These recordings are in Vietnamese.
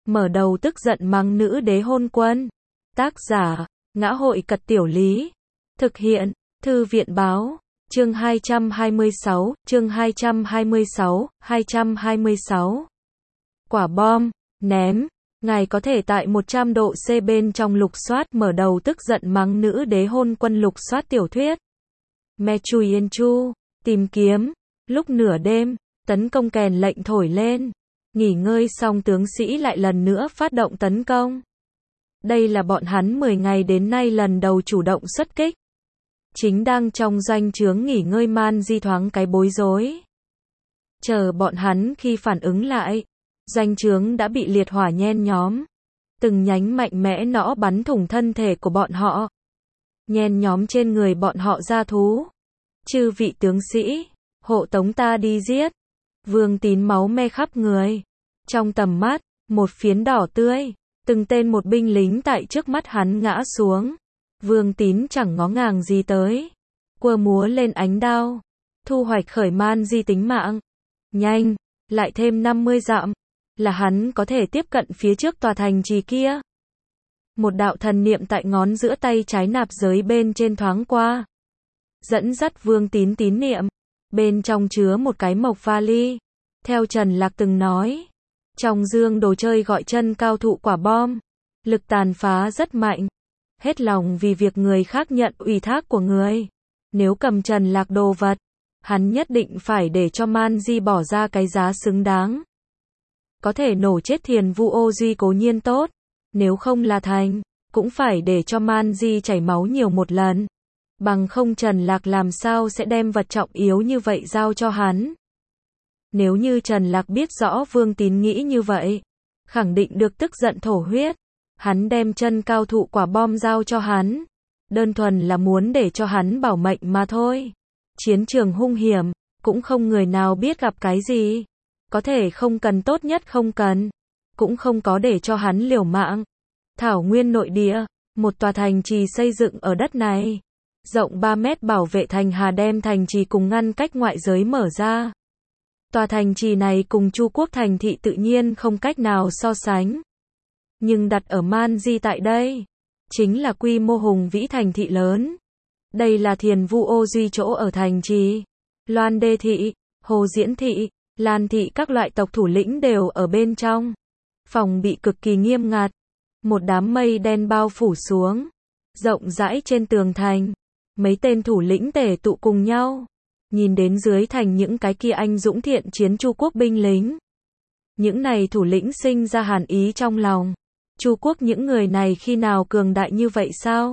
mở đầu tức giận mắng nữ đế hôn quân. Tác giả, Ngã hội Cật Tiểu Lý. Thực hiện, Thư viện Báo. Chương 226, chương 226. Quả bom, ném. Ngài có thể tại 100 độ C bên trong lục soát mở đầu tức giận mắng nữ đế hôn quân lục soát tiểu thuyết. Me Chui Yên Chu, tìm kiếm. Lúc nửa đêm, tấn công kèn lệnh thổi lên. Nghỉ ngơi xong tướng sĩ lại lần nữa phát động tấn công. Đây là bọn hắn 10 ngày đến nay lần đầu chủ động xuất kích. Chính đang trong doanh trướng nghỉ ngơi Man Di thoáng cái bối rối. Chờ bọn hắn khi phản ứng lại, doanh trướng đã bị liệt hỏa nhen nhóm. Từng nhánh mạnh mẽ nõ bắn thủng thân thể của bọn họ. Nhen nhóm trên người bọn họ ra thú. Chư vị tướng sĩ, hộ tống ta đi giết. Vương Tín máu me khắp người. Trong tầm mắt, một phiến đỏ tươi. Từng tên một binh lính tại trước mắt hắn ngã xuống. Vương Tín chẳng ngó ngàng gì tới. Quơ múa lên ánh đao. Thu hoạch khởi Man Di tính mạng. Nhanh, lại thêm 50 dặm. Là hắn có thể tiếp cận phía trước tòa thành trì kia. Một đạo thần niệm tại ngón giữa tay trái nạp giới bên trên thoáng qua. Dẫn dắt Vương Tín tín niệm. Bên trong chứa một cái mộc vali. Theo Trần Lạc từng nói. Trong dương đồ chơi gọi chân cao thụ quả bom. Lực tàn phá rất mạnh. Hết lòng vì việc người khác nhận ủy thác của người. Nếu cầm Trần Lạc đồ vật, hắn nhất định phải để cho Man Di bỏ ra cái giá xứng đáng. Có thể nổ chết Thiền Vu Ô Duy cố nhiên tốt. Nếu không là thành, cũng phải để cho Man Di chảy máu nhiều một lần. Bằng không Trần Lạc làm sao sẽ đem vật trọng yếu như vậy giao cho hắn. Nếu như Trần Lạc biết rõ Vương Tín nghĩ như vậy, khẳng định được tức giận thổ huyết. Hắn đem chân cao thụ quả bom giao cho hắn. Đơn thuần là muốn để cho hắn bảo mệnh mà thôi. Chiến trường hung hiểm, cũng không người nào biết gặp cái gì. Có thể không cần tốt nhất không cần. Cũng không có để cho hắn liều mạng. Thảo nguyên nội địa, một tòa thành trì xây dựng ở đất này. Rộng 3 mét bảo vệ thành hà đem thành trì cùng ngăn cách ngoại giới mở ra. Tòa thành trì này cùng Chu Quốc thành thị tự nhiên không cách nào so sánh. Nhưng đặt ở Man Di tại đây, chính là quy mô hùng vĩ thành thị lớn. Đây là Thiền Vu Ô Duy chỗ ở thành trì. Loan Đê Thị, Hồ Diễn Thị, Lan Thị các loại tộc thủ lĩnh đều ở bên trong. Phòng bị cực kỳ nghiêm ngặt. Một đám mây đen bao phủ xuống. Rộng rãi trên tường thành. Mấy tên thủ lĩnh tề tụ cùng nhau. Nhìn đến dưới thành những cái kia anh dũng thiện chiến Chu Quốc binh lính. Những này thủ lĩnh sinh ra hàn ý trong lòng. Chu Quốc những người này khi nào cường đại như vậy sao?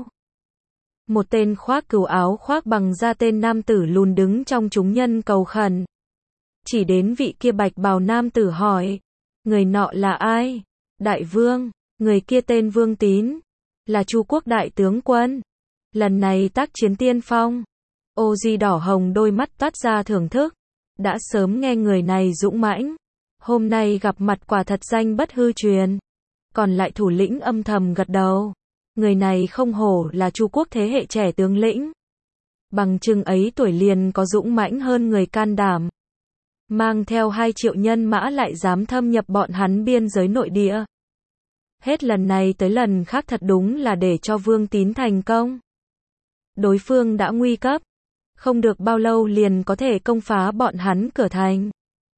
Một tên khoác cừu áo khoác bằng da tên nam tử lùn đứng trong chúng nhân cầu khẩn. Chỉ đến vị kia bạch bào nam tử hỏi. Người nọ là ai? Đại vương, người kia tên Vương Tín. Là Chu Quốc đại tướng quân. Lần này tác chiến tiên phong. Ô Di đỏ hồng đôi mắt toát ra thưởng thức. Đã sớm nghe người này dũng mãnh. Hôm nay gặp mặt quả thật danh bất hư truyền. Còn lại thủ lĩnh âm thầm gật đầu. Người này không hổ là Chu Quốc thế hệ trẻ tướng lĩnh. Bằng chừng ấy tuổi liền có dũng mãnh hơn người can đảm. Mang theo 2 triệu nhân mã lại dám thâm nhập bọn hắn biên giới nội địa. Hết lần này tới lần khác thật đúng là để cho Vương Tín thành công. Đối phương đã nguy cấp. Không được bao lâu liền có thể công phá bọn hắn cửa thành.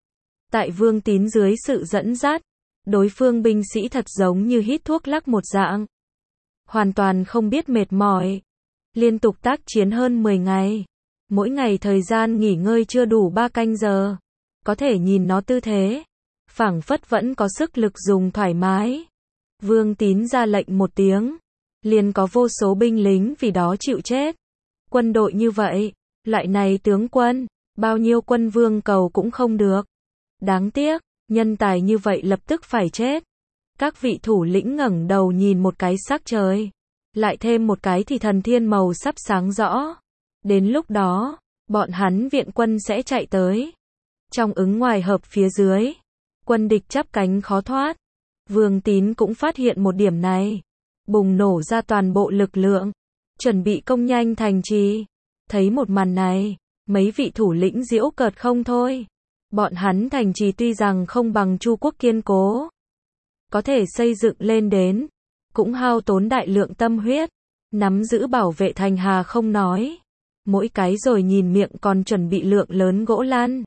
Tại Vương Tín dưới sự dẫn dắt, đối phương binh sĩ thật giống như hít thuốc lắc một dạng. Hoàn toàn không biết mệt mỏi. Liên tục tác chiến hơn 10 ngày. Mỗi ngày thời gian nghỉ ngơi chưa đủ 3 canh giờ. Có thể nhìn nó tư thế. Phảng phất vẫn có sức lực dùng thoải mái. Vương Tín ra lệnh một tiếng. Liền có vô số binh lính vì đó chịu chết. Quân đội như vậy, loại này tướng quân, bao nhiêu quân vương cầu cũng không được. Đáng tiếc, nhân tài như vậy lập tức phải chết. Các vị thủ lĩnh ngẩng đầu nhìn một cái sắc trời. Lại thêm một cái thì thần thiên màu sắp sáng rõ. Đến lúc đó, bọn hắn viện quân sẽ chạy tới. Trong ứng ngoài hợp phía dưới. Quân địch chắp cánh khó thoát. Vương Tín cũng phát hiện một điểm này. Bùng nổ ra toàn bộ lực lượng. Chuẩn bị công nhanh thành trì. Thấy một màn này, mấy vị thủ lĩnh giễu cợt không thôi. Bọn hắn thành trì tuy rằng không bằng Chu Quốc kiên cố, có thể xây dựng lên đến, cũng hao tốn đại lượng tâm huyết, nắm giữ bảo vệ thành hà không nói. Mỗi cái rồi nhìn miệng còn chuẩn bị lượng lớn gỗ lăn.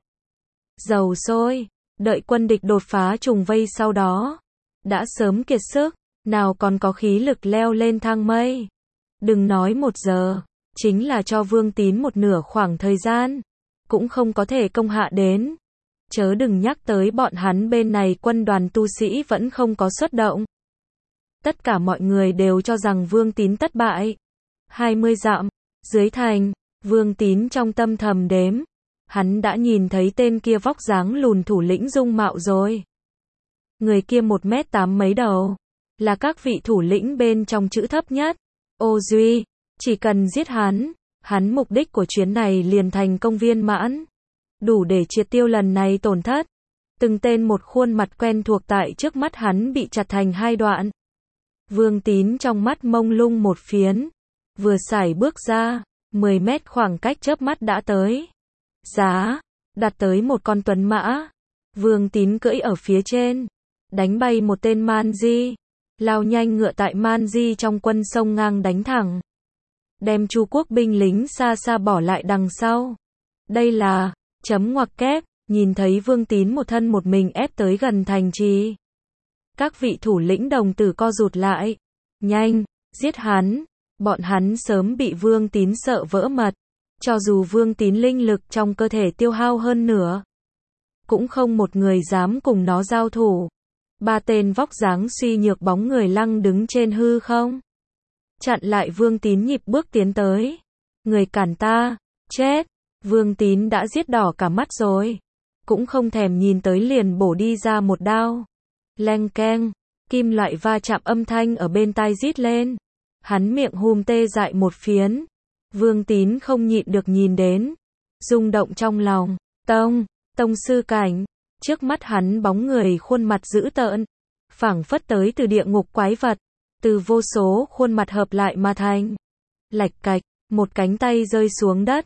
Dầu sôi, đợi quân địch đột phá trùng vây sau đó. Đã sớm kiệt sức, nào còn có khí lực leo lên thang mây. Đừng nói 1 giờ, chính là cho Vương Tín một nửa khoảng thời gian, cũng không có thể công hạ đến. Chớ đừng nhắc tới bọn hắn bên này quân đoàn tu sĩ vẫn không có xuất động. Tất cả mọi người đều cho rằng Vương Tín thất bại. 20 dặm, dưới thành, Vương Tín trong tâm thầm đếm. Hắn đã nhìn thấy tên kia vóc dáng lùn thủ lĩnh dung mạo rồi. Người kia 1m8 mấy đầu, là các vị thủ lĩnh bên trong chữ thấp nhất. Ô Duy, chỉ cần giết hắn mục đích của chuyến này liền thành công viên mãn. Đủ để triệt tiêu lần này tổn thất. Từng tên một khuôn mặt quen thuộc tại trước mắt hắn bị chặt thành 2 đoạn. Vương Tín trong mắt mông lung một phiến. Vừa sải bước ra, 10 mét khoảng cách chớp mắt đã tới. Giá, đặt tới một con tuấn mã. Vương Tín cưỡi ở phía trên. Đánh bay một tên man di. Lao nhanh ngựa tại man di trong quân sông ngang đánh thẳng. Đem Chu quốc binh lính xa xa bỏ lại đằng sau. Đây là, chấm ngoặc kép, nhìn thấy Vương Tín một thân một mình ép tới gần thành trì. Các vị thủ lĩnh đồng tử co rụt lại. Nhanh, giết hắn. Bọn hắn sớm bị Vương Tín sợ vỡ mật. Cho dù Vương Tín linh lực trong cơ thể tiêu hao hơn nửa, cũng không một người dám cùng nó giao thủ. 3 tên vóc dáng suy nhược bóng người lăng đứng trên hư không. Chặn lại Vương Tín nhịp bước tiến tới. Người cản ta, chết. Vương Tín đã giết đỏ cả mắt rồi. Cũng không thèm nhìn tới liền bổ đi ra một đao. Leng keng, kim loại va chạm âm thanh ở bên tai rít lên. Hắn miệng hùm tê dại một phiến. Vương Tín không nhịn được nhìn đến. Rung động trong lòng. Tông sư cảnh. Trước mắt hắn bóng người khuôn mặt dữ tợn. Phảng phất tới từ địa ngục quái vật. Từ vô số khuôn mặt hợp lại mà thành. Lạch cạch, một cánh tay rơi xuống đất.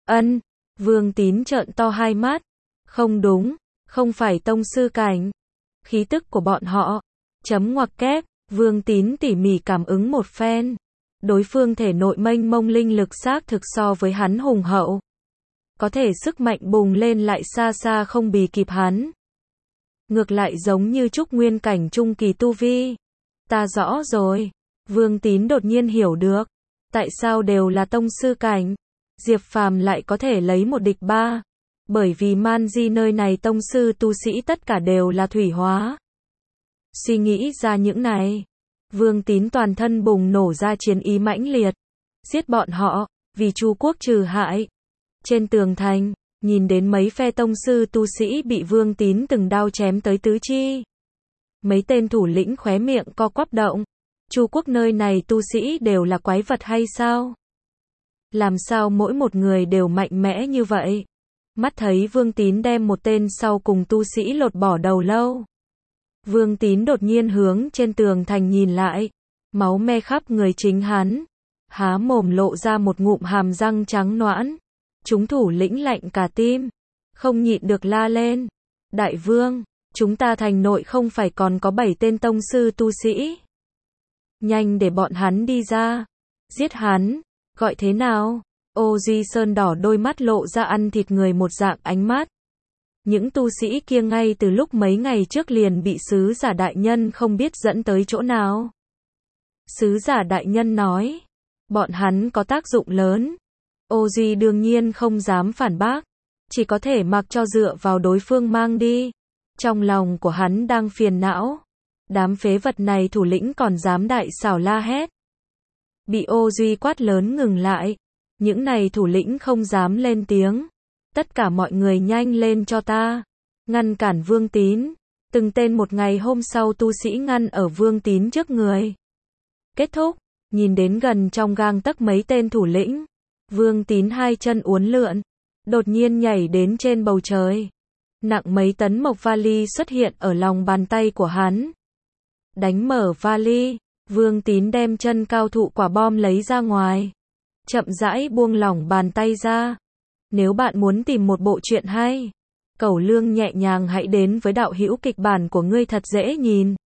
Vương Tín trợn to 2 mắt. Không đúng, không phải tông sư cảnh. Khí tức của bọn họ. Chấm ngoặc kép, Vương Tín tỉ mỉ cảm ứng một phen. Đối phương thể nội mênh mông linh lực xác thực so với hắn hùng hậu. Có thể sức mạnh bùng lên lại xa xa không bì kịp hắn. Ngược lại giống như trúc nguyên cảnh trung kỳ tu vi. Ta rõ rồi. Vương Tín đột nhiên hiểu được. Tại sao đều là tông sư cảnh. Diệp Phàm lại có thể lấy 1 địch 3. Bởi vì man di nơi này tông sư tu sĩ tất cả đều là thủy hóa. Suy nghĩ ra những này. Vương Tín toàn thân bùng nổ ra chiến ý mãnh liệt. Giết bọn họ, vì Chu quốc trừ hại. Trên tường thành, nhìn đến mấy phe tông sư tu sĩ bị Vương Tín từng đao chém tới tứ chi. Mấy tên thủ lĩnh khóe miệng co quắp động. Chu quốc nơi này tu sĩ đều là quái vật hay sao? Làm sao mỗi một người đều mạnh mẽ như vậy? Mắt thấy Vương Tín đem một tên sau cùng tu sĩ lột bỏ đầu lâu. Vương Tín đột nhiên hướng trên tường thành nhìn lại. Máu me khắp người chính hắn. Há mồm lộ ra một ngụm hàm răng trắng nõn. Chúng thủ lĩnh lạnh cả tim. Không nhịn được la lên. Đại vương, chúng ta thành nội không phải còn có 7 tên tông sư tu sĩ. Nhanh để bọn hắn đi ra. Giết hắn. Gọi thế nào? Ô Duy Sơn đỏ đôi mắt lộ ra ăn thịt người một dạng ánh mắt. Những tu sĩ kia ngay từ lúc mấy ngày trước liền bị sứ giả đại nhân không biết dẫn tới chỗ nào. Sứ giả đại nhân nói, bọn hắn có tác dụng lớn. Ô Duy đương nhiên không dám phản bác, chỉ có thể mặc cho dựa vào đối phương mang đi. Trong lòng của hắn đang phiền não. Đám phế vật này thủ lĩnh còn dám đại xảo la hét. Bị Ô Duy quát lớn ngừng lại. Những này thủ lĩnh không dám lên tiếng. Tất cả mọi người nhanh lên cho ta. Ngăn cản Vương Tín. Từng tên một ngày hôm sau tu sĩ ngăn ở Vương Tín trước người. Kết thúc. Nhìn đến gần trong gang tấc mấy tên thủ lĩnh. Vương Tín 2 chân uốn lượn. Đột nhiên nhảy đến trên bầu trời. Nặng mấy tấn mộc vali xuất hiện ở lòng bàn tay của hắn. Đánh mở vali. Vương Tín đem chân cao thụ quả bom lấy ra ngoài. Chậm rãi buông lỏng bàn tay ra. Nếu bạn muốn tìm một bộ truyện hay, cẩu lương nhẹ nhàng hãy đến với đạo hữu kịch bản của ngươi thật dễ nhìn.